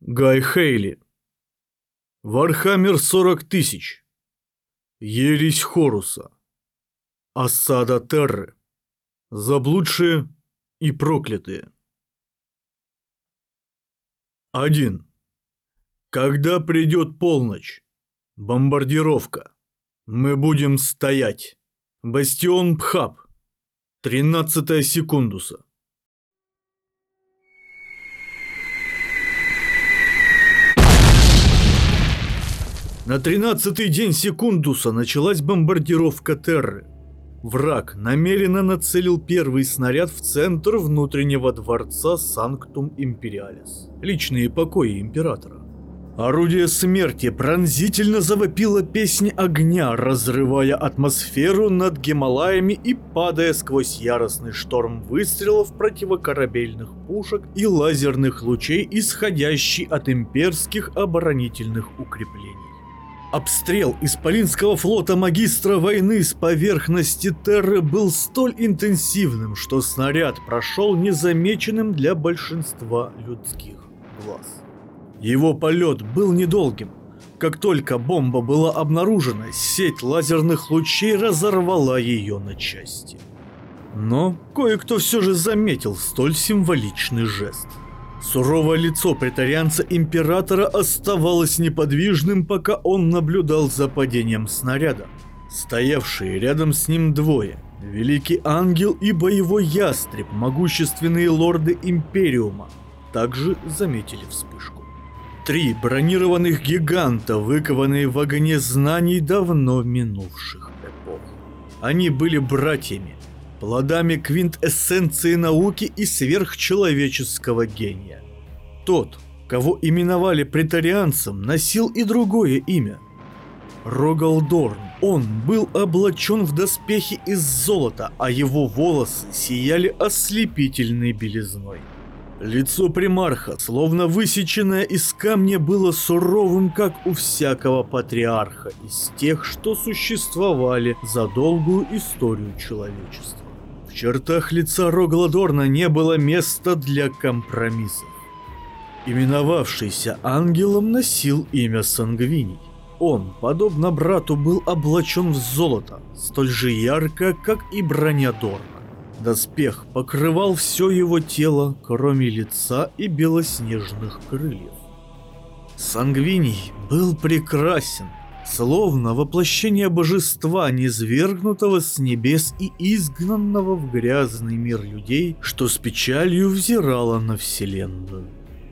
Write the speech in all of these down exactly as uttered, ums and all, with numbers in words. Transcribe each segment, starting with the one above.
Гай Хейли. Вархаммер сорок тысяч. Ересь Хоруса. Осада Терры. Заблудшие и проклятые. один. Когда придет полночь, бомбардировка, мы будем стоять. Бастион Пхаб. тринадцатая секундуса. На тринадцатый день секундуса началась бомбардировка Терры. Враг намеренно нацелил первый снаряд в центр внутреннего дворца Санктум Империалис, личные покои императора. Орудие смерти пронзительно завопило песнь огня, разрывая атмосферу над Гималаями и падая сквозь яростный шторм выстрелов противокорабельных пушек и лазерных лучей, исходящий от имперских оборонительных укреплений. Обстрел Исполинского флота Магистра Войны с поверхности Терры был столь интенсивным, что снаряд прошел незамеченным для большинства людских глаз. Его полет был недолгим. Как только бомба была обнаружена, сеть лазерных лучей разорвала ее на части. Но кое-кто все же заметил столь символичный жест. Суровое лицо претарианца императора оставалось неподвижным, пока он наблюдал за падением снаряда. Стоявшие рядом с ним двое, Великий Ангел и Боевой Ястреб, могущественные лорды Империума, также заметили вспышку. Три бронированных гиганта, выкованные в огне знаний давно минувших эпох. Они были братьями, плодами квинтэссенции науки и сверхчеловеческого гения. Тот, кого именовали претарианцем, носил и другое имя. Рогалдорн. Он был облачен в доспехи из золота, а его волосы сияли ослепительной белизной. Лицо примарха, словно высеченное из камня, было суровым, как у всякого патриарха из тех, что существовали за долгую историю человечества. В чертах лица Рогалдорна не было места для компромиссов. Именовавшийся ангелом носил имя Сангвиний. Он, подобно брату, был облачен в золото, столь же ярко, как и броня Дорна. Доспех покрывал все его тело, кроме лица и белоснежных крыльев. Сангвиний был прекрасен, словно воплощение божества, низвергнутого с небес и изгнанного в грязный мир людей, что с печалью взирало на вселенную.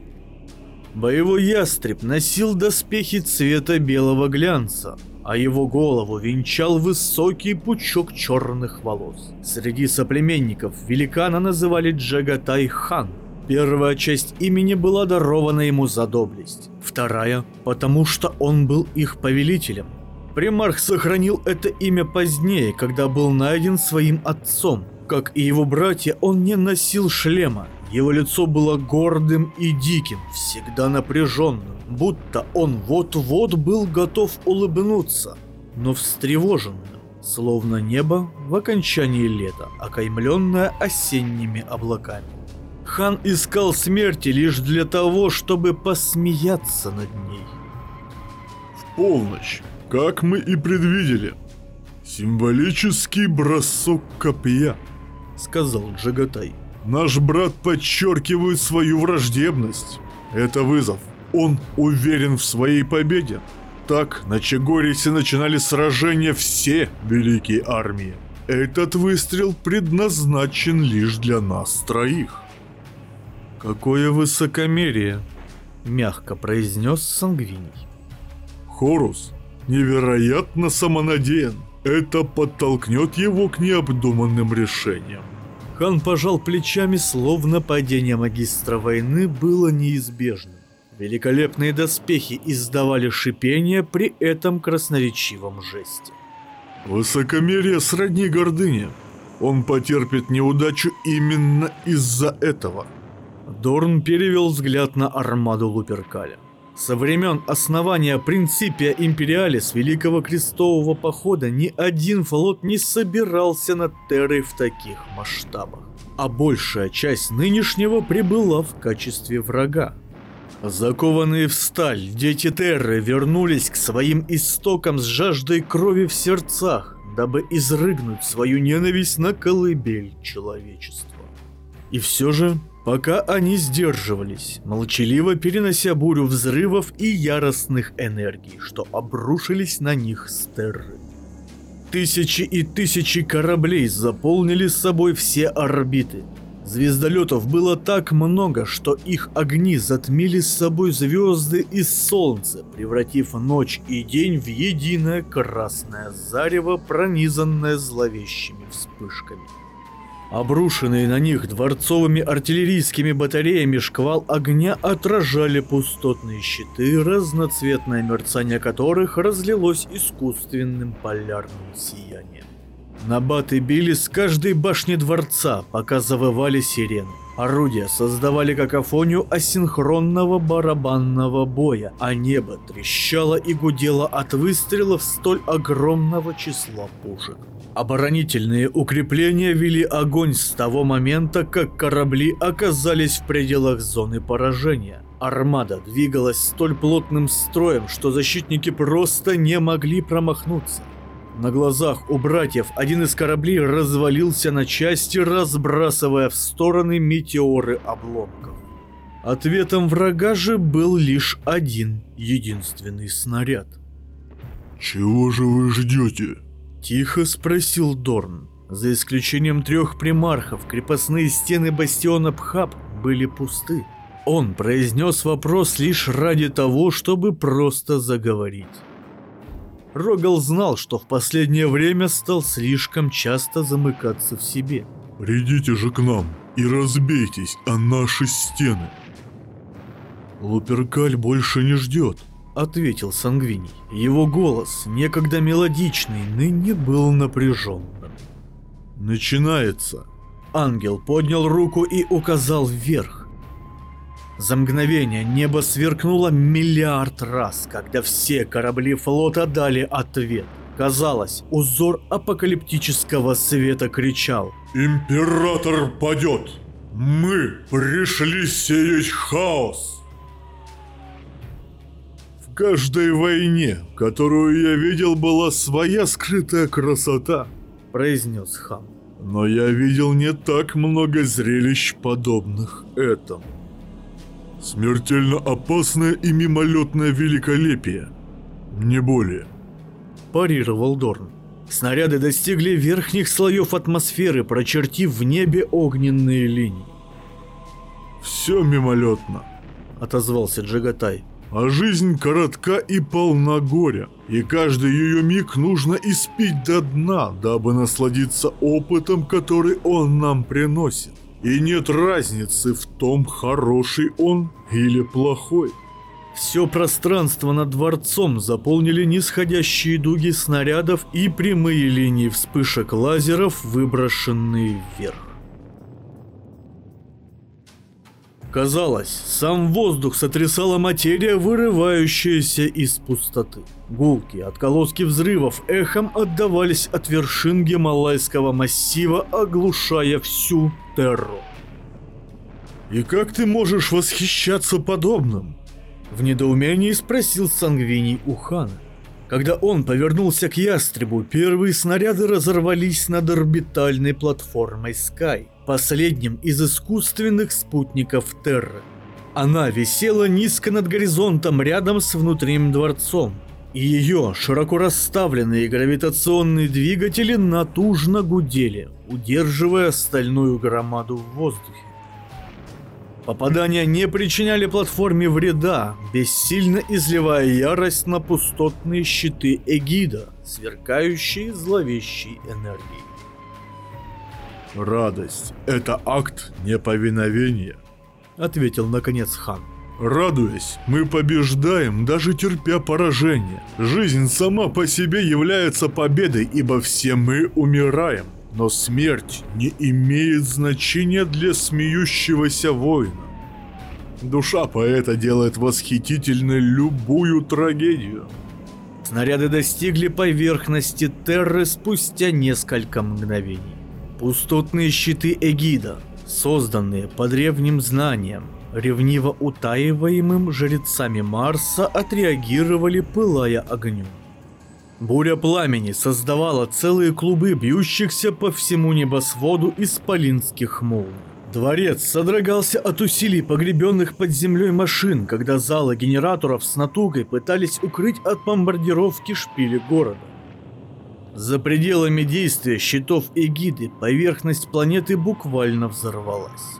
Боевой Ястреб носил доспехи цвета белого глянца, а его голову венчал высокий пучок черных волос. Среди соплеменников великана называли Джагатай-хан. Первая часть имени была дарована ему за доблесть, вторая – потому что он был их повелителем. Примарх сохранил это имя позднее, когда был найден своим отцом. Как и его братья, он не носил шлема. Его лицо было гордым и диким, всегда напряженным, будто он вот-вот был готов улыбнуться, но встревоженным, словно небо в окончании лета, окаймленное осенними облаками. Хан искал смерти лишь для того, чтобы посмеяться над ней. В полночь, как мы и предвидели, символический бросок копья, сказал Джагатай. Наш брат подчеркивает свою враждебность. Это вызов. Он уверен в своей победе. Так на Чагорисе начинали сражения все великие армии. Этот выстрел предназначен лишь для нас троих. Какое высокомерие, мягко произнес Сангвиний. Хорус невероятно самонадеян. Это подтолкнет его к необдуманным решениям. Хан пожал плечами, словно падение Магистра Войны было неизбежным. Великолепные доспехи издавали шипение при этом красноречивом жесте. Высокомерие сродни гордыне. Он потерпит неудачу именно из-за этого. Дорн перевел взгляд на армаду Луперкаля. Со времен основания Принципия Империалис Великого Крестового Похода ни один флот не собирался над Террой в таких масштабах, а большая часть нынешнего прибыла в качестве врага. Закованные в сталь, дети Терры вернулись к своим истокам с жаждой крови в сердцах, дабы изрыгнуть свою ненависть на колыбель человечества. И все же, пока они сдерживались, молчаливо перенося бурю взрывов и яростных энергий, что обрушились на них с Терры. Тысячи и тысячи кораблей заполнили собой все орбиты. Звездолетов было так много, что их огни затмили с собой звезды и солнце, превратив ночь и день в единое красное зарево, пронизанное зловещими вспышками. Обрушенные на них дворцовыми артиллерийскими батареями шквал огня отражали пустотные щиты, разноцветное мерцание которых разлилось искусственным полярным сиянием. Набаты били с каждой башни дворца, пока завывали сирены. Орудия создавали какофонию асинхронного барабанного боя, а небо трещало и гудело от выстрелов столь огромного числа пушек. Оборонительные укрепления вели огонь с того момента, как корабли оказались в пределах зоны поражения. Армада двигалась столь плотным строем, что защитники просто не могли промахнуться. На глазах у братьев один из кораблей развалился на части, разбрасывая в стороны метеоры обломков. Ответом врага же был лишь один единственный снаряд. «Чего же вы ждете?» — тихо спросил Дорн. За исключением трех примархов, крепостные стены бастиона Пхаб были пусты. Он произнес вопрос лишь ради того, чтобы просто заговорить. Рогал знал, что в последнее время стал слишком часто замыкаться в себе. «Придите же к нам и разбейтесь о наши стены». «Луперкаль больше не ждет», — ответил Сангвиний. Его голос, некогда мелодичный, ныне был напряженным. «Начинается». Ангел поднял руку и указал вверх. За мгновение небо сверкнуло миллиард раз, когда все корабли флота дали ответ. Казалось, узор апокалиптического света кричал: «Император падет! Мы пришли сеять хаос!» В каждой войне, которую я видел, была своя скрытая красота, произнес хан. Но я видел не так много зрелищ, подобных этому. Смертельно опасное и мимолетное великолепие. Не более. Парировал Дорн. Снаряды достигли верхних слоев атмосферы, прочертив в небе огненные линии. Все мимолетно, отозвался Джагатай. А жизнь коротка и полна горя, и каждый ее миг нужно испить до дна, дабы насладиться опытом, который он нам приносит. И нет разницы в том, хороший он или плохой. Все пространство над дворцом заполнили нисходящие дуги снарядов и прямые линии вспышек лазеров, выброшенные вверх. Казалось, сам воздух сотрясала материя, вырывающаяся из пустоты. Гулки, отголоски взрывов эхом отдавались от вершин Гималайского массива, оглушая всю Терру. «И как ты можешь восхищаться подобным?» В недоумении спросил Сангвиний у хана. Когда он повернулся к ястребу, первые снаряды разорвались над орбитальной платформой Sky, последним из искусственных спутников Терры. Она висела низко над горизонтом рядом с внутренним дворцом, и ее широко расставленные гравитационные двигатели натужно гудели, удерживая стальную громаду в воздухе. Попадания не причиняли платформе вреда, бессильно изливая ярость на пустотные щиты Эгида, сверкающие зловещей энергией. «Радость — это акт неповиновения», — ответил наконец хан. «Радуясь, мы побеждаем, даже терпя поражение. Жизнь сама по себе является победой, ибо все мы умираем. Но смерть не имеет значения для смеющегося воина. Душа поэта делает восхитительной любую трагедию». Снаряды достигли поверхности Терры спустя несколько мгновений. Пустотные щиты Эгида, созданные по древним знаниям, ревниво утаиваемым жрецами Марса, отреагировали, пылая огнем. Буря пламени создавала целые клубы бьющихся по всему небосводу исполинских молний. Дворец содрогался от усилий погребенных под землей машин, когда залы генераторов с натугой пытались укрыть от бомбардировки шпили города. За пределами действия щитов эгиды поверхность планеты буквально взорвалась.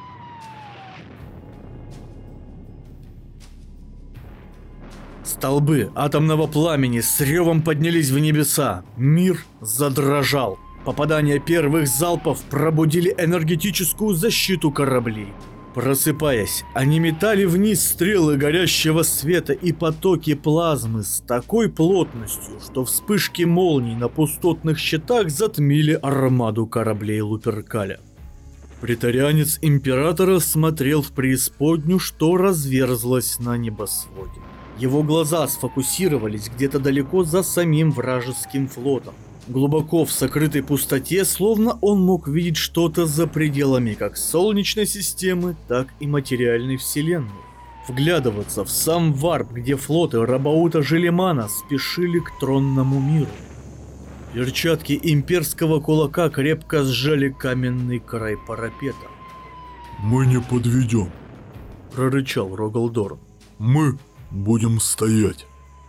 Столбы атомного пламени с ревом поднялись в небеса. Мир задрожал. Попадания первых залпов пробудили энергетическую защиту кораблей. Просыпаясь, они метали вниз стрелы горящего света и потоки плазмы с такой плотностью, что вспышки молний на пустотных щитах затмили армаду кораблей Луперкаля. Преторианец Императора смотрел в преисподнюю, что разверзлось на небосводе. Его глаза сфокусировались где-то далеко за самим вражеским флотом. Глубоко в сокрытой пустоте, словно он мог видеть что-то за пределами как Солнечной системы, так и материальной вселенной. Вглядываться в сам варп, где флоты Рабаута Желемана спешили к тронному миру. Перчатки имперского кулака крепко сжали каменный край парапета. «Мы не подведем», — прорычал Рогалдорн. «Мы будем стоять».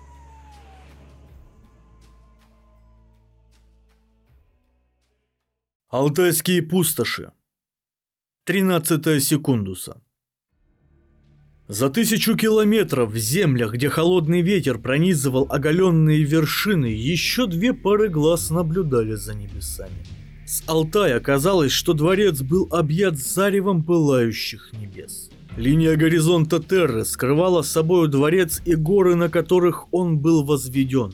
Алтайские пустоши. тринадцатая секундуса. За тысячу километров в землях, где холодный ветер пронизывал оголенные вершины, еще две пары глаз наблюдали за небесами. С Алтая казалось, что дворец был объят заревом пылающих небес. Линия горизонта Терры скрывала собою дворец и горы, на которых он был возведен.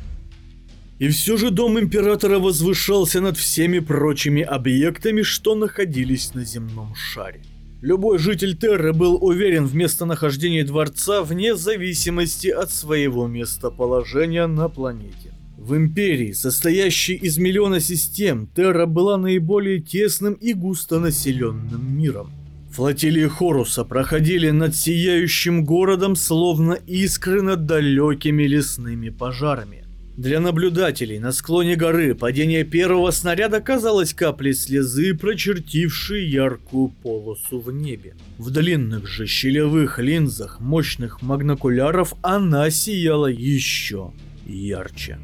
И все же дом Императора возвышался над всеми прочими объектами, что находились на земном шаре. Любой житель Терры был уверен в местонахождении дворца вне зависимости от своего местоположения на планете. В Империи, состоящей из миллиона систем, Терра была наиболее тесным и густонаселенным миром. Флотилии Хоруса проходили над сияющим городом, словно искры над далекими лесными пожарами. Для наблюдателей на склоне горы падение первого снаряда казалось каплей слезы, прочертившей яркую полосу в небе. В длинных же щелевых линзах мощных магнокуляров она сияла еще ярче.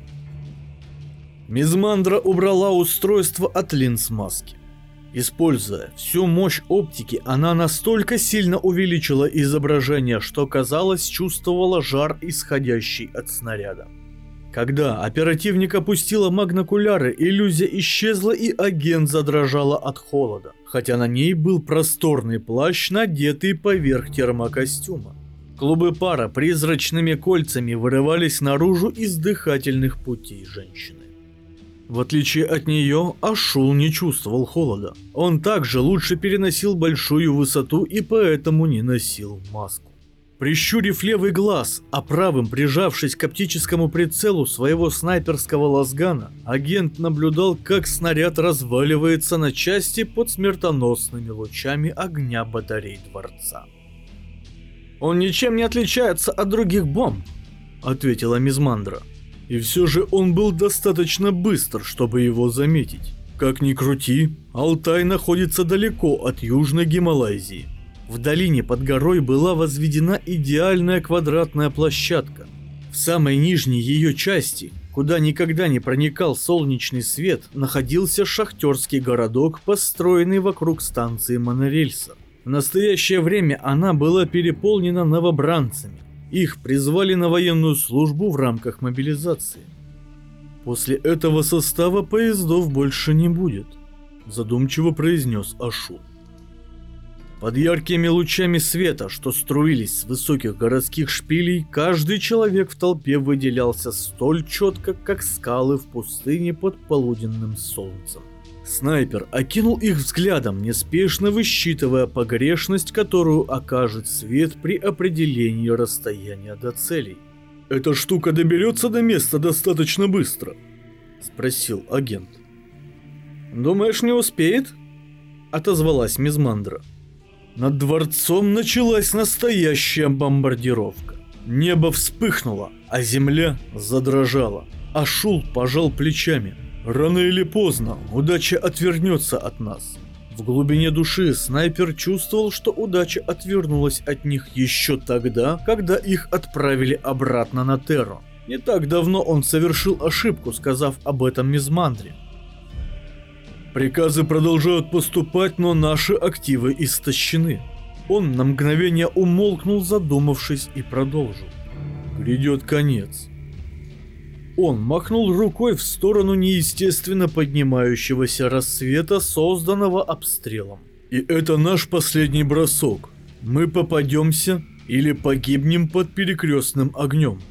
Мизмандра убрала устройство от линз маски. Используя всю мощь оптики, она настолько сильно увеличила изображение, что, казалось, чувствовала жар, исходящий от снаряда. Когда оперативник опустила магнокуляры, иллюзия исчезла, и агент задрожала от холода, хотя на ней был просторный плащ, надетый поверх термокостюма. Клубы пара призрачными кольцами вырывались наружу из дыхательных путей женщины. В отличие от нее, Ашул не чувствовал холода. Он также лучше переносил большую высоту и поэтому не носил маску. Прищурив левый глаз, а правым прижавшись к оптическому прицелу своего снайперского лазгана, агент наблюдал, как снаряд разваливается на части под смертоносными лучами огня батарей дворца. «Он ничем не отличается от других бомб», — ответила Мизмандра. И все же он был достаточно быстр, чтобы его заметить. Как ни крути, Алтай находится далеко от Южной Гималайзии. В долине под горой была возведена идеальная квадратная площадка. В самой нижней ее части, куда никогда не проникал солнечный свет, находился шахтерский городок, построенный вокруг станции монорельса. В настоящее время она была переполнена новобранцами. Их призвали на военную службу в рамках мобилизации. После этого состава поездов больше не будет, задумчиво произнес Ашул. Под яркими лучами света, что струились с высоких городских шпилей, каждый человек в толпе выделялся столь четко, как скалы в пустыне под полуденным солнцем. Снайпер окинул их взглядом, неспешно высчитывая погрешность, которую окажет свет при определении расстояния до целей. «Эта штука доберется до места достаточно быстро?» — спросил агент. «Думаешь, не успеет?» — отозвалась Мизмандра. Над дворцом началась настоящая бомбардировка. Небо вспыхнуло, а земля задрожала. Ашул пожал плечами. Рано или поздно удача отвернется от нас. В глубине души снайпер чувствовал, что удача отвернулась от них еще тогда, когда их отправили обратно на Терру. Не так давно он совершил ошибку, сказав об этом Мизмандре. Приказы продолжают поступать, но наши активы истощены. Он на мгновение умолкнул, задумавшись, и продолжил. Грядет конец. Он махнул рукой в сторону неестественно поднимающегося рассвета, созданного обстрелом. И это наш последний бросок. Мы попадемся или погибнем под перекрестным огнем.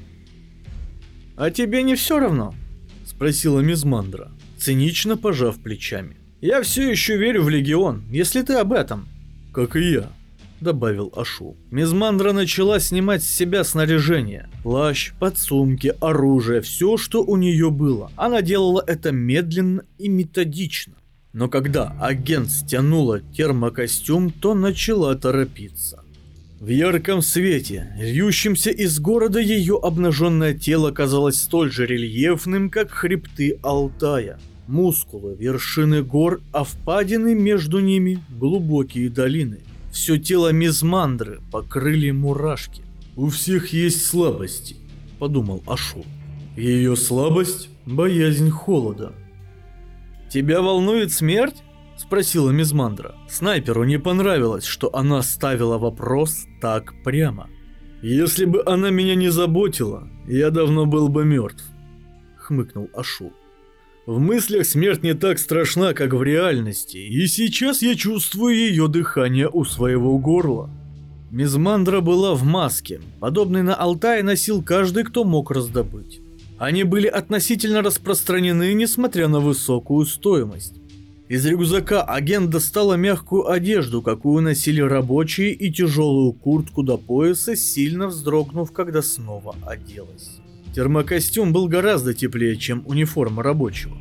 «А тебе не все равно?» — спросила Мизмандра, цинично пожав плечами. «Я все еще верю в Легион, если ты об этом». «Как и я», — добавил Ашул. Мизмандра начала снимать с себя снаряжение. Плащ, подсумки, оружие, все, что у нее было. Она делала это медленно и методично. Но когда агент стянула термокостюм, то начала торопиться. В ярком свете, льющемся из города, ее обнаженное тело казалось столь же рельефным, как хребты Алтая. Мускулы, вершины гор, а впадины между ними глубокие долины. Все тело Мизмандры покрыли мурашки. «У всех есть слабости», — подумал Ашул. «Ее слабость — боязнь холода». «Тебя волнует смерть?» — спросила Мизмандра. Снайперу не понравилось, что она ставила вопрос так прямо. «Если бы она меня не заботила, я давно был бы мертв», — хмыкнул Ашул. «В мыслях смерть не так страшна, как в реальности, и сейчас я чувствую ее дыхание у своего горла». Мизмандра была в маске, подобной на Алтае носил каждый, кто мог раздобыть. Они были относительно распространены, несмотря на высокую стоимость. Из рюкзака агент достала мягкую одежду, какую носили рабочие, и тяжелую куртку до пояса, сильно вздрогнув, когда снова оделась. Термокостюм был гораздо теплее, чем униформа рабочего.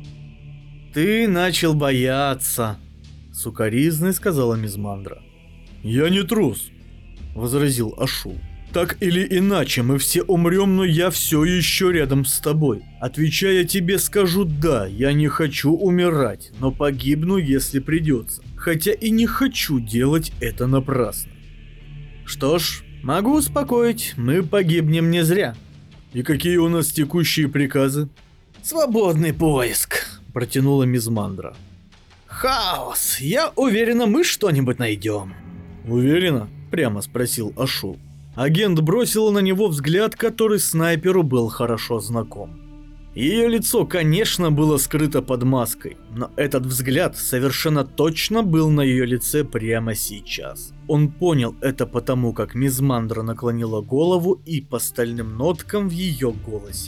«Ты начал бояться», — сукоризной сказала Мизмандра. «Я не трус», — возразил Ашул. «Так или иначе, мы все умрем, но я все еще рядом с тобой. Отвечая тебе, скажу да, я не хочу умирать, но погибну, если придется. Хотя и не хочу делать это напрасно». «Что ж, могу успокоить, мы погибнем не зря». «И какие у нас текущие приказы?» «Свободный поиск», — протянула Мизмандра. «Хаос, я уверена, мы что-нибудь найдем». «Уверена?» — прямо спросил Ашул. Агент бросила на него взгляд, который снайперу был хорошо знаком. Ее лицо, конечно, было скрыто под маской, но этот взгляд совершенно точно был на ее лице прямо сейчас. Он понял это потому, как Мизмандра наклонила голову и по стальным ноткам в ее голосе.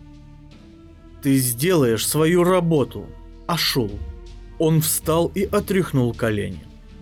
«Ты сделаешь свою работу, Ашул». Он встал и отряхнул колени.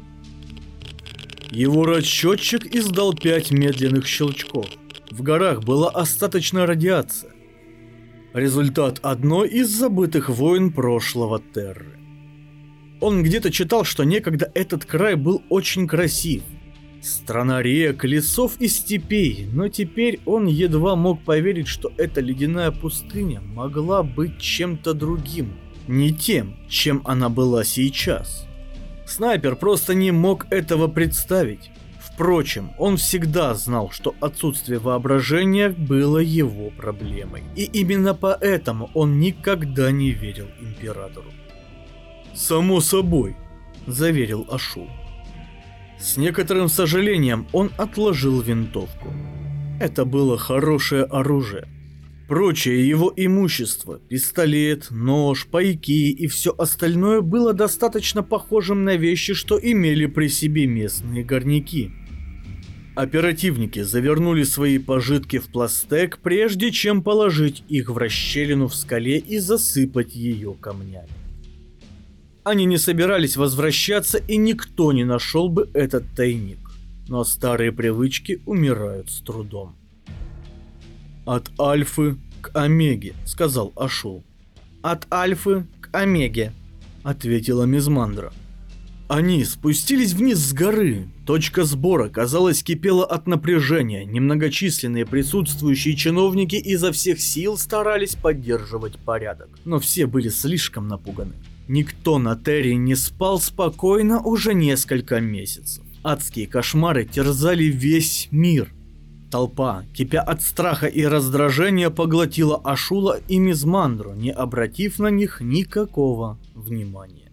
Его расчетчик издал пять медленных щелчков. В горах была остаточная радиация. Результат одной из забытых войн прошлого Терры. Он где-то читал, что некогда этот край был очень красив. Страна рек, лесов и степей, но теперь он едва мог поверить, что эта ледяная пустыня могла быть чем-то другим, не тем, чем она была сейчас. Снайпер просто не мог этого представить. Впрочем, он всегда знал, что отсутствие воображения было его проблемой. И именно поэтому он никогда не верил императору. «Само собой», — заверил Ашул. С некоторым сожалением он отложил винтовку. Это было хорошее оружие. Прочее его имущество, пистолет, нож, пайки и все остальное было достаточно похожим на вещи, что имели при себе местные горняки. Оперативники завернули свои пожитки в пластек, прежде чем положить их в расщелину в скале и засыпать ее камнями. Они не собирались возвращаться, и никто не нашел бы этот тайник. Но старые привычки умирают с трудом. «От Альфы к Омеге», — сказал Ашул. «От Альфы к Омеге», — ответила Мизмандра. Они спустились вниз с горы, Точка сбора, казалось, кипела от напряжения. Немногочисленные присутствующие чиновники изо всех сил старались поддерживать порядок, но все были слишком напуганы. Никто на Терре не спал спокойно уже несколько месяцев. Адские кошмары терзали весь мир. Толпа, кипя от страха и раздражения, поглотила Ашула и Мизмандру, не обратив на них никакого внимания.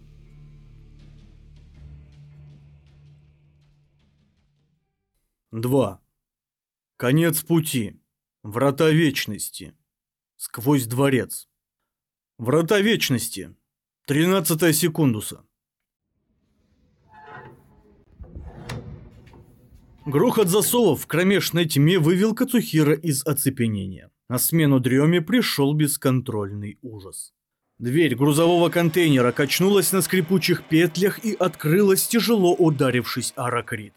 два. Конец пути. Врата Вечности. Сквозь дворец. Врата Вечности. тринадцатая секундуса. Грохот засовов в кромешной тьме вывел Кацухира из оцепенения. На смену дреме пришел бесконтрольный ужас. Дверь грузового контейнера качнулась на скрипучих петлях и открылась, тяжело ударившись о ракрит.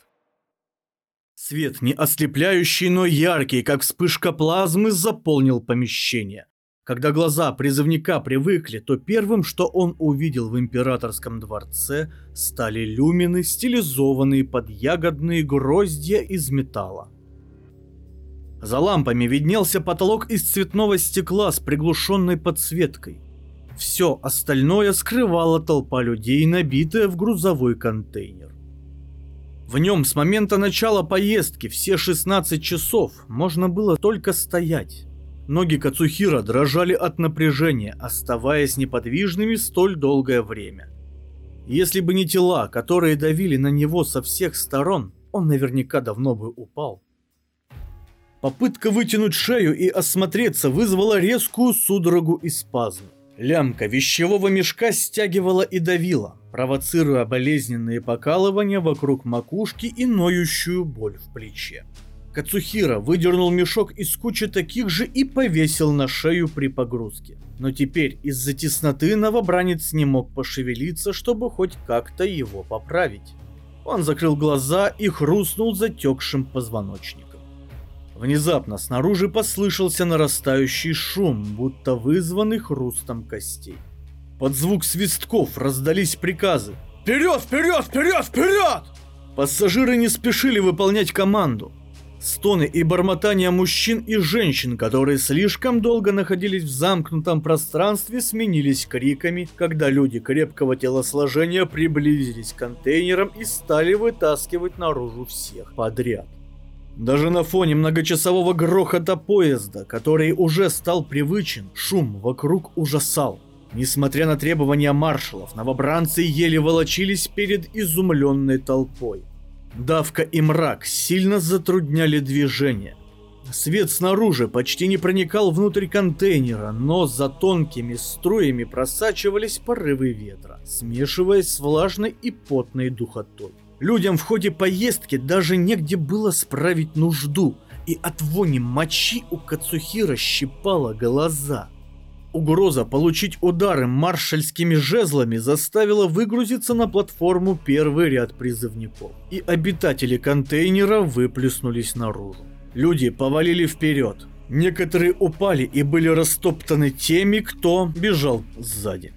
Свет, не ослепляющий, но яркий, как вспышка плазмы, заполнил помещение. Когда глаза призывника привыкли, то первым, что он увидел в императорском дворце, стали люмины, стилизованные под ягодные гроздья из металла. За лампами виднелся потолок из цветного стекла с приглушенной подсветкой. Все остальное скрывала толпа людей, набитая в грузовой контейнер. В нем с момента начала поездки все шестнадцать часов можно было только стоять. Ноги Кацухира дрожали от напряжения, оставаясь неподвижными столь долгое время. Если бы не тела, которые давили на него со всех сторон, он наверняка давно бы упал. Попытка вытянуть шею и осмотреться вызвала резкую судорогу и спазм. Лямка вещевого мешка стягивала и давила, провоцируя болезненные покалывания вокруг макушки и ноющую боль в плече. Кацухира выдернул мешок из кучи таких же и повесил на шею при погрузке. Но теперь из-за тесноты новобранец не мог пошевелиться, чтобы хоть как-то его поправить. Он закрыл глаза и хрустнул затекшим позвоночником. Внезапно снаружи послышался нарастающий шум, будто вызванный хрустом костей. Под звук свистков раздались приказы: «Вперед, вперед, вперед, вперед!» Пассажиры не спешили выполнять команду. Стоны и бормотания мужчин и женщин, которые слишком долго находились в замкнутом пространстве, сменились криками, когда люди крепкого телосложения приблизились к контейнерам и стали вытаскивать наружу всех подряд. Даже на фоне многочасового грохота поезда, который уже стал привычен, шум вокруг ужасал. Несмотря на требования маршалов, новобранцы еле волочились перед изумленной толпой. Давка и мрак сильно затрудняли движение. Свет снаружи почти не проникал внутрь контейнера, но за тонкими струями просачивались порывы ветра, смешиваясь с влажной и потной духотой. Людям в ходе поездки даже негде было справить нужду, и от вони мочи у Кацухира щипало глаза. Угроза получить удары маршальскими жезлами заставила выгрузиться на платформу первый ряд призывников, и обитатели контейнера выплеснулись наружу. Люди повалили вперед. Некоторые упали и были растоптаны теми, кто бежал сзади.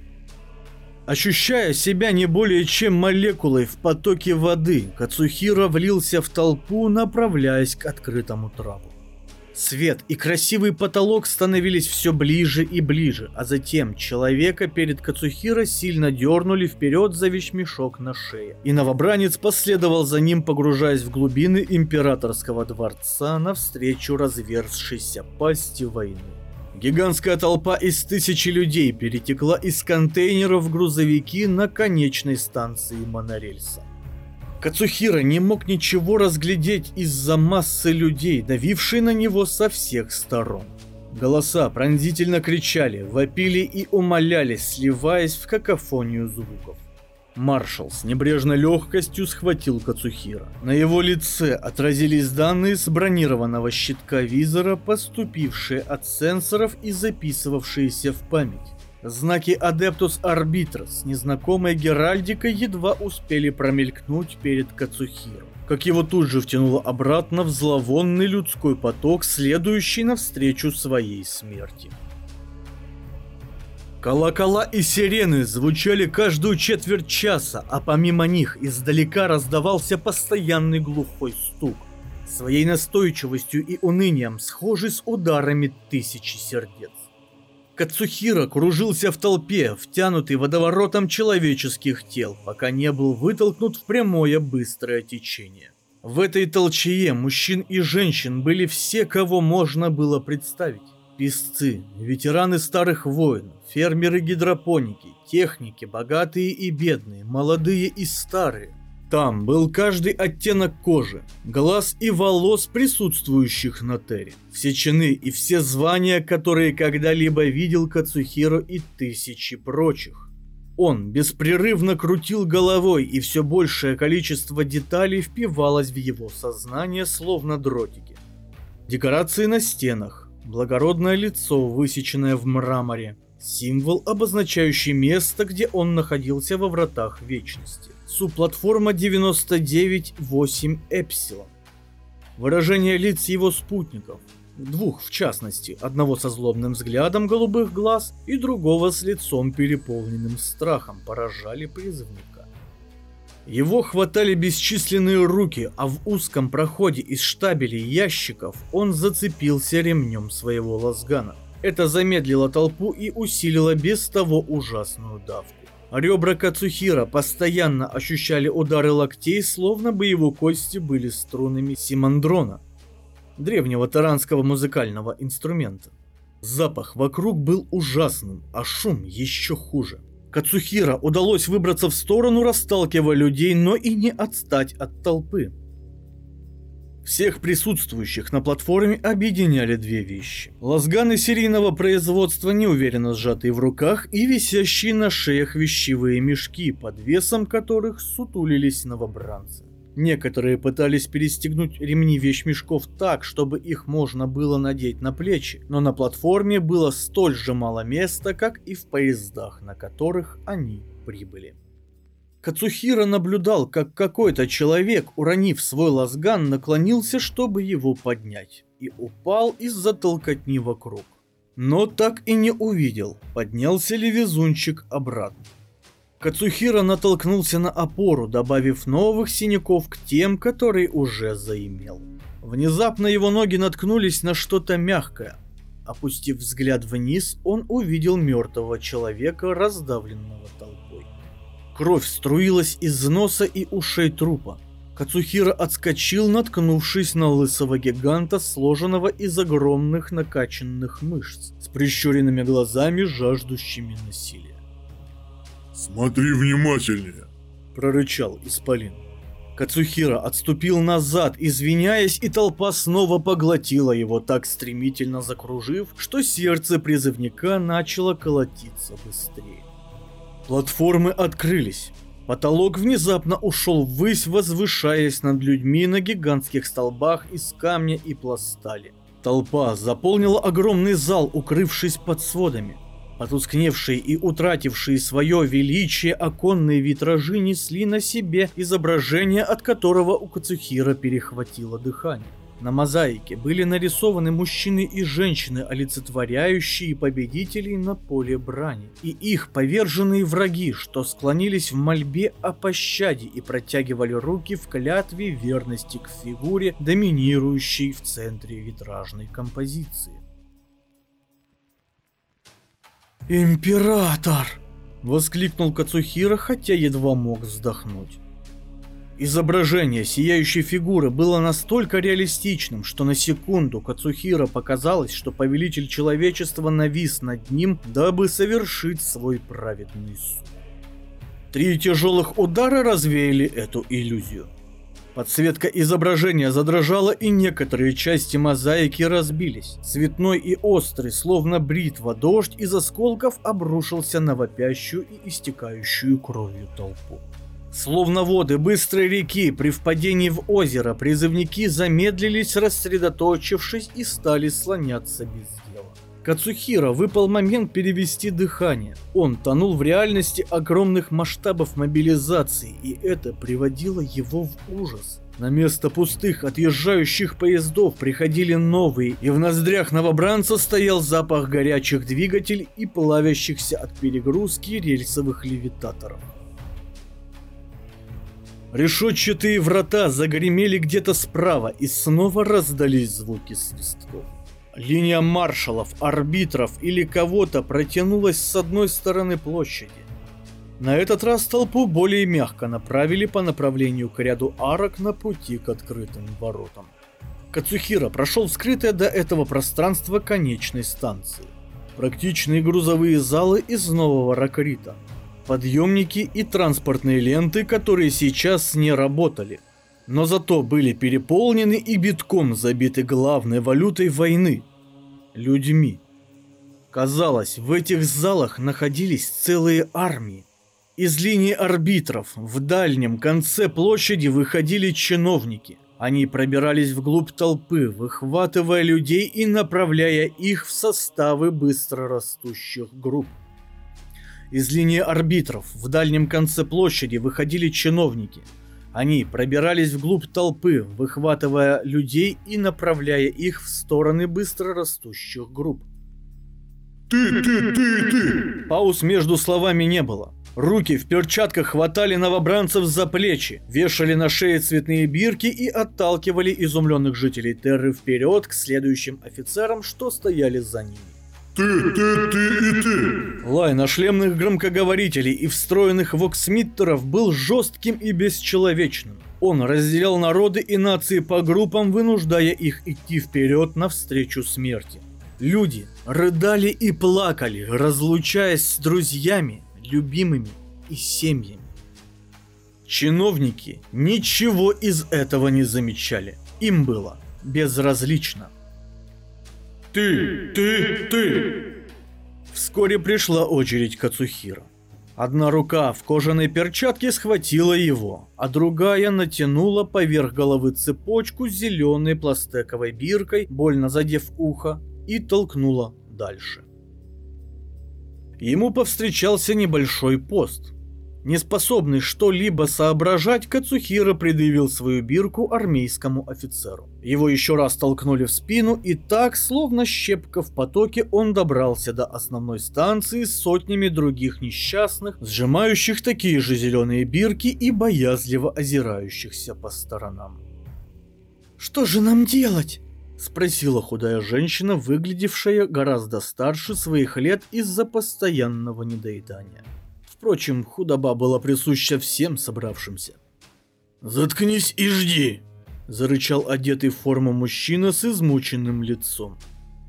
Ощущая себя не более чем молекулой в потоке воды, Кацухира влился в толпу, направляясь к открытому трапу. Свет и красивый потолок становились все ближе и ближе, а затем человека перед Кацухира сильно дернули вперед за вещмешок на шее, и новобранец последовал за ним, погружаясь в глубины императорского дворца навстречу разверзшейся пасти войны. Гигантская толпа из тысячи людей перетекла из контейнеров в грузовики на конечной станции монорельса. Кацухира не мог ничего разглядеть из-за массы людей, давившей на него со всех сторон. Голоса пронзительно кричали, вопили и умоляли, сливаясь в какофонию звуков. Маршал с небрежной легкостью схватил Кацухира. На его лице отразились данные с бронированного щитка визора, поступившие от сенсоров и записывавшиеся в память. Знаки Adeptus Arbitros незнакомой геральдикой едва успели промелькнуть перед Кацухиро, как его тут же втянуло обратно в зловонный людской поток, следующий навстречу своей смерти. Колокола и сирены звучали каждую четверть часа, а помимо них издалека раздавался постоянный глухой стук, своей настойчивостью и унынием схожий с ударами тысячи сердец. Кацухиро кружился в толпе, втянутый водоворотом человеческих тел, пока не был вытолкнут в прямое быстрое течение. В этой толчее мужчин и женщин были все, кого можно было представить. Песцы, ветераны старых войн, фермеры-гидропоники, техники, богатые и бедные, молодые и старые. Там был каждый оттенок кожи, глаз и волос присутствующих на Терре. Все чины и все звания, которые когда-либо видел Кацухиро, и тысячи прочих. Он беспрерывно крутил головой, и все большее количество деталей впивалось в его сознание, словно дротики. Декорации на стенах, благородное лицо, высеченное в мраморе, символ, обозначающий место, где он находился во вратах вечности. Субплатформа девяносто девять восемь Эпсилон. Выражение лиц его спутников, двух в частности, одного со злобным взглядом голубых глаз и другого с лицом переполненным страхом, поражали призывника. Его хватали бесчисленные руки, а в узком проходе из штабелей ящиков он зацепился ремнем своего лазгана. Это замедлило толпу и усилило без того ужасную давку. Ребра Кацухиро постоянно ощущали удары локтей, словно бы его кости были струнами симандрона, древнего таранского музыкального инструмента. Запах вокруг был ужасным, а шум еще хуже. Кацухиро удалось выбраться в сторону, расталкивая людей, но и не отстать от толпы. Всех присутствующих на платформе объединяли две вещи. Лазганы серийного производства, неуверенно сжатые в руках, и висящие на шеях вещевые мешки, под весом которых сутулились новобранцы. Некоторые пытались перестегнуть ремни вещмешков так, чтобы их можно было надеть на плечи, но на платформе было столь же мало места, как и в поездах, на которых они прибыли. Кацухиро наблюдал, как какой-то человек, уронив свой лазган, наклонился, чтобы его поднять, и упал из-за толкотни вокруг. Но так и не увидел, поднялся ли везунчик обратно. Кацухиро натолкнулся на опору, добавив новых синяков к тем, которые уже заимел. Внезапно его ноги наткнулись на что-то мягкое. Опустив взгляд вниз, он увидел мертвого человека, раздавленного толпой. Кровь струилась из носа и ушей трупа. Кацухиро отскочил, наткнувшись на лысого гиганта, сложенного из огромных накачанных мышц, с прищуренными глазами, жаждущими насилия. «Смотри внимательнее», — прорычал исполин. Кацухиро отступил назад, извиняясь, и толпа снова поглотила его, так стремительно закружив, что сердце призывника начало колотиться быстрее. Платформы открылись. Потолок внезапно ушел ввысь, возвышаясь над людьми на гигантских столбах из камня и пластали. Толпа заполнила огромный зал, укрывшись под сводами. Потускневшие и утратившие свое величие оконные витражи несли на себе изображение, от которого у Кацухиро перехватило дыхание. На мозаике были нарисованы мужчины и женщины, олицетворяющие победителей на поле брани, и их поверженные враги, что склонились в мольбе о пощаде и протягивали руки в клятве верности к фигуре, доминирующей в центре витражной композиции. «Император!» — воскликнул Кацухиро, хотя едва мог вздохнуть. Изображение сияющей фигуры было настолько реалистичным, что на секунду Кацухиро показалось, что повелитель человечества навис над ним, дабы совершить свой праведный суд. Три тяжелых удара развеяли эту иллюзию. Подсветка изображения задрожала, и некоторые части мозаики разбились. Цветной и острый, словно бритва, дождь из осколков обрушился на вопящую и истекающую кровью толпу. Словно воды быстрой реки при впадении в озеро, призывники замедлились, рассредоточившись, и стали слоняться без дела. Кацухиро выпал момент перевести дыхание. Он тонул в реальности огромных масштабов мобилизации, и это приводило его в ужас. На место пустых отъезжающих поездов приходили новые, и в ноздрях новобранца стоял запах горячих двигателей и плавящихся от перегрузки рельсовых левитаторов. Решетчатые врата загремели где-то справа, и снова раздались звуки свистков. Линия маршалов, арбитров или кого-то протянулась с одной стороны площади. На этот раз толпу более мягко направили по направлению к ряду арок на пути к открытым воротам. Кацухира прошел скрытое до этого пространство конечной станции. Практичные грузовые залы из нового Ракрита, подъемники и транспортные ленты, которые сейчас не работали, но зато были переполнены и битком забиты главной валютой войны – людьми. Казалось, в этих залах находились целые армии. Из линии арбитров в дальнем конце площади выходили чиновники. Они пробирались вглубь толпы, выхватывая людей и направляя их в составы быстрорастущих групп. Из линии арбитров в дальнем конце площади выходили чиновники. Они пробирались вглубь толпы, выхватывая людей и направляя их в стороны быстрорастущих групп. Ты, ты, ты, ты! Пауз между словами не было. Руки в перчатках хватали новобранцев за плечи, вешали на шеи цветные бирки и отталкивали изумленных жителей Терры вперед к следующим офицерам, что стояли за ними. Ты, ты, ты и ты! Лай нашлемных громкоговорителей и встроенных воксмиттеров был жестким и бесчеловечным. Он разделял народы и нации по группам, вынуждая их идти вперед навстречу смерти. Люди рыдали и плакали, разлучаясь с друзьями, любимыми и семьями. Чиновники ничего из этого не замечали. Им было безразлично. Ты, ты, ты! Вскоре пришла очередь Кацухира. Одна рука в кожаной перчатке схватила его, а другая натянула поверх головы цепочку с зеленой пластековой биркой, больно задев ухо, и толкнула дальше. Ему повстречался небольшой пост. Неспособный что-либо соображать, Кацухира предъявил свою бирку армейскому офицеру. Его еще раз толкнули в спину, и так, словно щепка в потоке, он добрался до основной станции с сотнями других несчастных, сжимающих такие же зеленые бирки и боязливо озирающихся по сторонам. «Что же нам делать?» — спросила худая женщина, выглядевшая гораздо старше своих лет из-за постоянного недоедания. Впрочем, худоба была присуща всем собравшимся. «Заткнись и жди!» — зарычал одетый в форму мужчина с измученным лицом.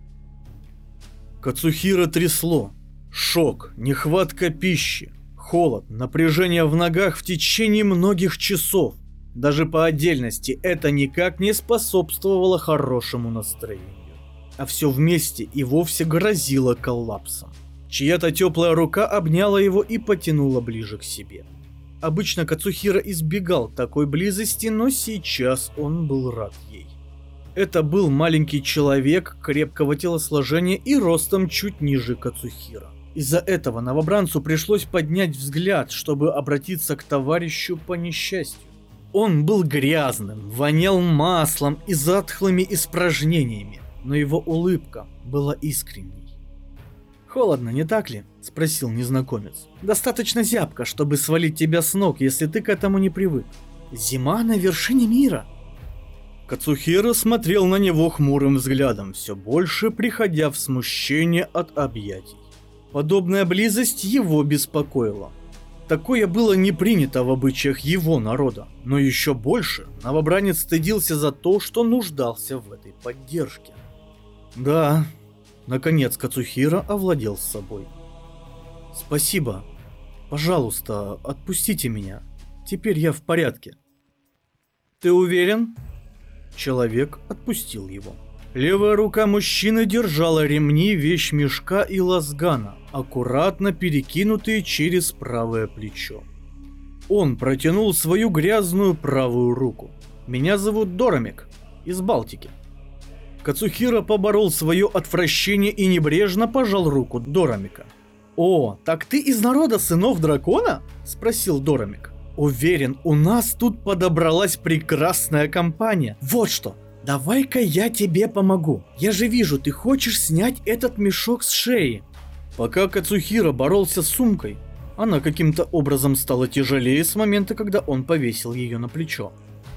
Кацухира трясло. Шок, нехватка пищи, холод, напряжение в ногах в течение многих часов. Даже по отдельности это никак не способствовало хорошему настроению. А все вместе и вовсе грозило коллапсом. Чья-то теплая рука обняла его и потянула ближе к себе. Обычно Кацухира избегал такой близости, но сейчас он был рад ей. Это был маленький человек крепкого телосложения и ростом чуть ниже Кацухира. Из-за этого новобранцу пришлось поднять взгляд, чтобы обратиться к товарищу по несчастью. Он был грязным, вонял маслом и затхлыми испражнениями, но его улыбка была искренней. «Холодно, не так ли?» — спросил незнакомец. «Достаточно зябко, чтобы свалить тебя с ног, если ты к этому не привык. Зима на вершине мира». Кацухира смотрел на него хмурым взглядом, все больше приходя в смущение от объятий. Подобная близость его беспокоила. Такое было не принято в обычаях его народа, но еще больше новобранец стыдился за то, что нуждался в этой поддержке. «Да». Наконец Кацухира овладел собой. «Спасибо. Пожалуйста, отпустите меня. Теперь я в порядке». «Ты уверен?» Человек отпустил его. Левая рука мужчины держала ремни вещмешка и лазгана, аккуратно перекинутые через правое плечо. Он протянул свою грязную правую руку. «Меня зовут Дорамик, из Балтики». Кацухира поборол свое отвращение и небрежно пожал руку Дорамика. «О, так ты из народа сынов дракона?» – спросил Дорамик. Уверен, у нас тут подобралась прекрасная компания. Вот что, давай-ка я тебе помогу. Я же вижу, ты хочешь снять этот мешок с шеи. Пока Кацухира боролся с сумкой, она каким-то образом стала тяжелее с момента, когда он повесил ее на плечо.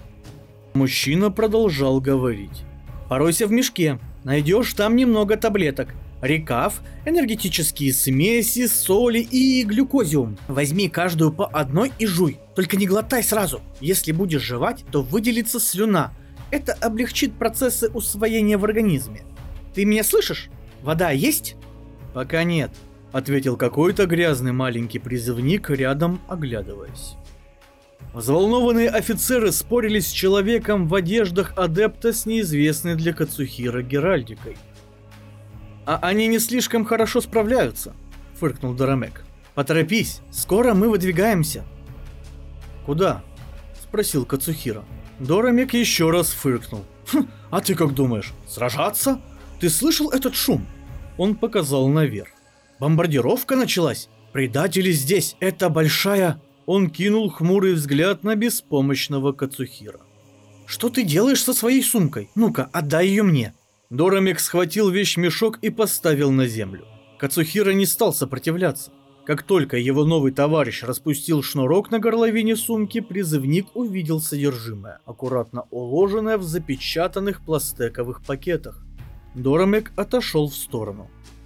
Мужчина продолжал говорить. Поройся в мешке, найдешь там немного таблеток. Рекав, энергетические смеси, соли и глюкозиум. Возьми каждую по одной и жуй. Только не глотай сразу. Если будешь жевать, то выделится слюна. Это облегчит процессы усвоения в организме. Ты меня слышишь? Вода есть? Пока нет, ответил какой-то грязный маленький призывник рядом, оглядываясь. Взволнованные офицеры спорили с человеком в одеждах адепта с неизвестной для Кацухира геральдикой. «А они не слишком хорошо справляются», — фыркнул Дорамек. «Поторопись, скоро мы выдвигаемся». «Куда?» — спросил Кацухира. Дорамек еще раз фыркнул. «Хм, а ты как думаешь, сражаться? Ты слышал этот шум?» Он показал наверх. «Бомбардировка началась? Предатели здесь, это большая...» Он кинул хмурый взгляд на беспомощного Кацухира. «Что ты делаешь со своей сумкой? Ну-ка, отдай ее мне». Дорамек схватил вещмешок и поставил на землю. Кацухира не стал сопротивляться. Как только его новый товарищ распустил шнурок на горловине сумки, призывник увидел содержимое, аккуратно уложенное в запечатанных пластиковых пакетах. Дорамек отошел в сторону.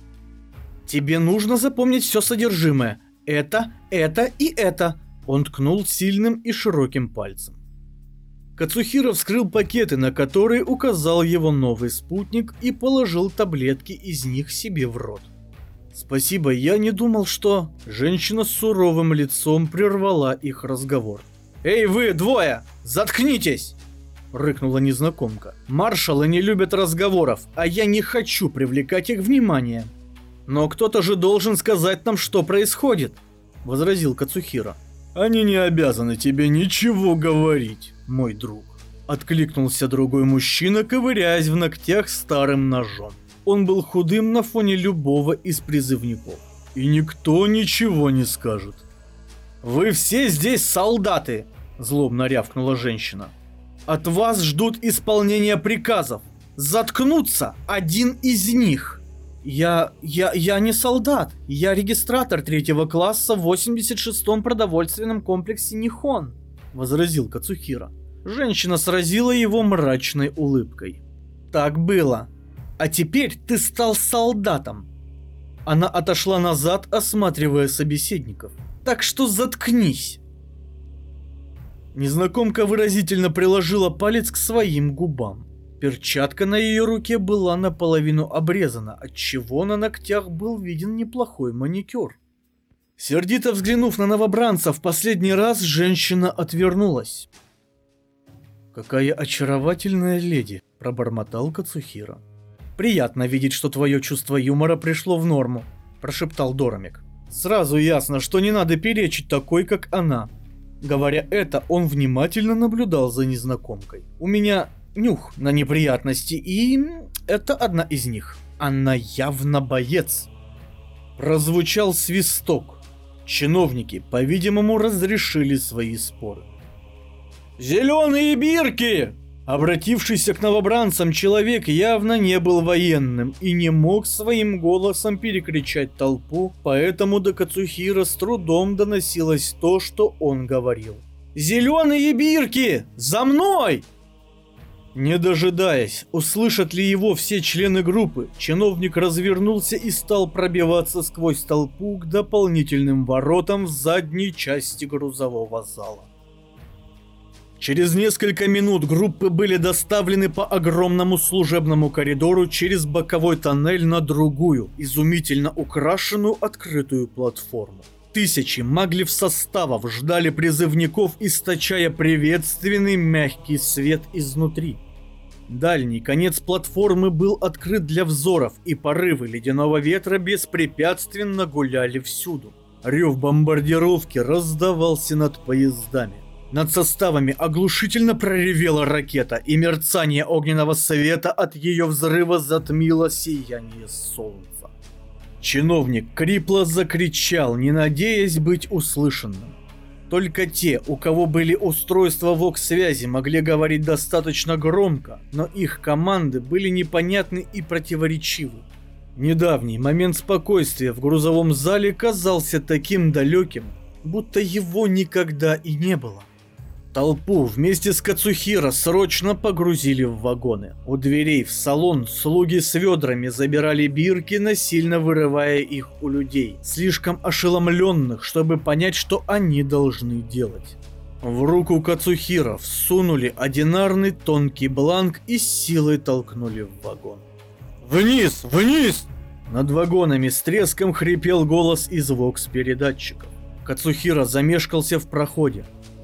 «Тебе нужно запомнить все содержимое. Это, это и это». Он ткнул сильным и широким пальцем. Кацухира вскрыл пакеты, на которые указал его новый спутник, и положил таблетки из них себе в рот. «Спасибо, я не думал, что...» Женщина с суровым лицом прервала их разговор. «Эй вы, двое! Заткнитесь!» — рыкнула незнакомка. «Маршалы не любят разговоров, а я не хочу привлекать их внимание». «Но кто-то же должен сказать нам, что происходит», — возразил Кацухира. «Они не обязаны тебе ничего говорить, мой друг», — откликнулся другой мужчина, ковыряясь в ногтях старым ножом. Он был худым на фоне любого из призывников. «И никто ничего не скажет». «Вы все здесь солдаты», — злобно рявкнула женщина. «От вас ждут исполнения приказов. Заткнуться один из них». Я... я... я не солдат. Я регистратор третьего класса в восемьдесят шестом продовольственном комплексе Нихон», — возразил Кацухира. Женщина сразила его мрачной улыбкой. «Так было. А теперь ты стал солдатом». Она отошла назад, осматривая собеседников. «Так что заткнись». Незнакомка выразительно приложила палец к своим губам. Перчатка на ее руке была наполовину обрезана, отчего на ногтях был виден неплохой маникюр. Сердито взглянув на новобранца в последний раз, женщина отвернулась. «Какая очаровательная леди», — пробормотал Кацухира. «Приятно видеть, что твое чувство юмора пришло в норму», — прошептал Дорамек. «Сразу ясно, что не надо перечить такой, как она». Говоря это, он внимательно наблюдал за незнакомкой. «У меня нюх на неприятности, и это одна из них. Она явно боец». Прозвучал свисток. Чиновники, по-видимому, разрешили свои споры. «Зеленые бирки!» Обратившийся к новобранцам человек явно не был военным и не мог своим голосом перекричать толпу, поэтому до Кацухира с трудом доносилось то, что он говорил. «Зеленые бирки! За мной!» Не дожидаясь, услышат ли его все члены группы, чиновник развернулся и стал пробиваться сквозь толпу к дополнительным воротам в задней части грузового зала. Через несколько минут группы были доставлены по огромному служебному коридору через боковой тоннель на другую, изумительно украшенную открытую платформу. Тысячи маглив составов ждали призывников, источая приветственный мягкий свет изнутри. Дальний конец платформы был открыт для взоров, и порывы ледяного ветра беспрепятственно гуляли всюду. Рев бомбардировки раздавался над поездами. Над составами оглушительно проревела ракета, и мерцание огненного света от ее взрыва затмило сияние солнца. Чиновник крипло закричал, не надеясь быть услышанным. Только те, у кого были устройства вокс-связи, могли говорить достаточно громко, но их команды были непонятны и противоречивы. Недавний момент спокойствия в грузовом зале казался таким далеким, будто его никогда и не было. Толпу вместе с Кацухиро срочно погрузили в вагоны. У дверей в салон слуги с ведрами забирали бирки, насильно вырывая их у людей, слишком ошеломленных, чтобы понять, что они должны делать. В руку Кацухиро всунули одинарный тонкий бланк и с силой толкнули в вагон. «Вниз! Вниз!» Над вагонами с треском хрипел голос из вокс-передатчиков. Кацухиро замешкался в проходе.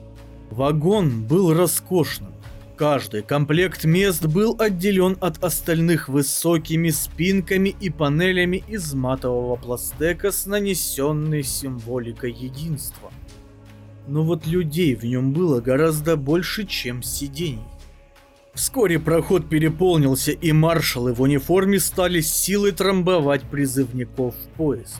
Вагон был роскошным. Каждый комплект мест был отделен от остальных высокими спинками и панелями из матового пластека с нанесенной символикой единства. Но вот людей в нем было гораздо больше, чем сидений. Вскоре проход переполнился, и маршалы в униформе стали с силой трамбовать призывников в поезд.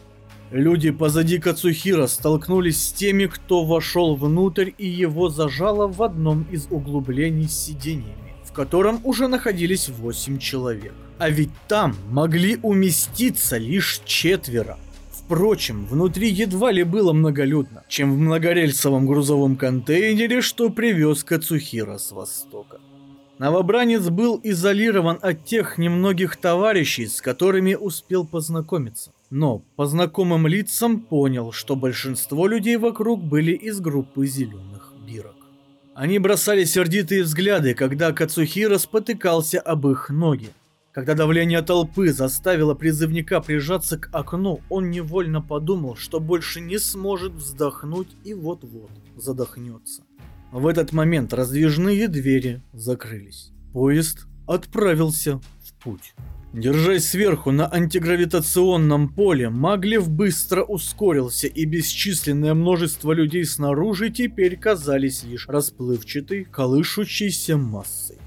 Люди позади Кацухиро столкнулись с теми, кто вошел внутрь, и его зажало в одном из углублений с сиденьями, в котором уже находились восемь человек. А ведь там могли уместиться лишь четверо. Впрочем, внутри едва ли было многолюдно, чем в многорельсовом грузовом контейнере, что привез Кацухиро с востока. Новобранец был изолирован от тех немногих товарищей, с которыми успел познакомиться. Но по знакомым лицам понял, что большинство людей вокруг были из группы зеленых бирок. Они бросали сердитые взгляды, когда Кацухиро спотыкался об их ноги. Когда давление толпы заставило призывника прижаться к окну, он невольно подумал, что больше не сможет вздохнуть и вот-вот задохнется. В этот момент раздвижные двери закрылись. Поезд отправился в путь. Держась сверху на антигравитационном поле, Маглев быстро ускорился, и бесчисленное множество людей снаружи теперь казались лишь расплывчатой, колышущейся массой.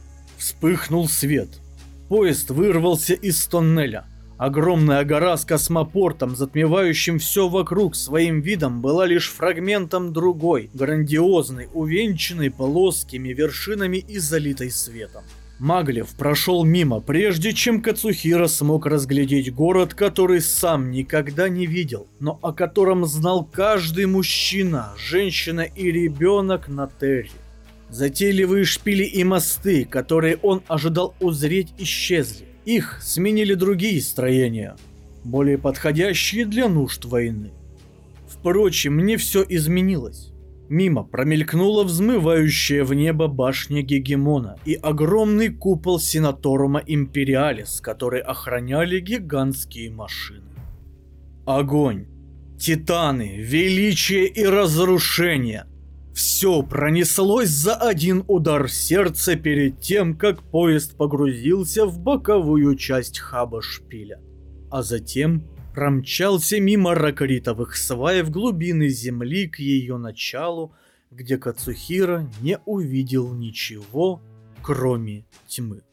Вспыхнул свет. Поезд вырвался из тоннеля. Огромная гора с космопортом, затмевающим все вокруг своим видом, была лишь фрагментом другой, грандиозной, увенчанной плоскими вершинами и залитой светом. Маглев прошел мимо, прежде чем Кацухиро смог разглядеть город, который сам никогда не видел, но о котором знал каждый мужчина, женщина и ребенок на Терре. Затейливые шпили и мосты, которые он ожидал узреть, исчезли. Их сменили другие строения, более подходящие для нужд войны. Впрочем, не все изменилось. Мимо промелькнула взмывающая в небо башня Гегемона и огромный купол Сенаторума Империалис, который охраняли гигантские машины. Огонь, титаны, величие и разрушение. Все пронеслось за один удар сердца перед тем, как поезд погрузился в боковую часть хаба шпиля, а затем промчался мимо ракоритовых свай в глубины земли к ее началу, где Кацухиро не увидел ничего, кроме тьмы.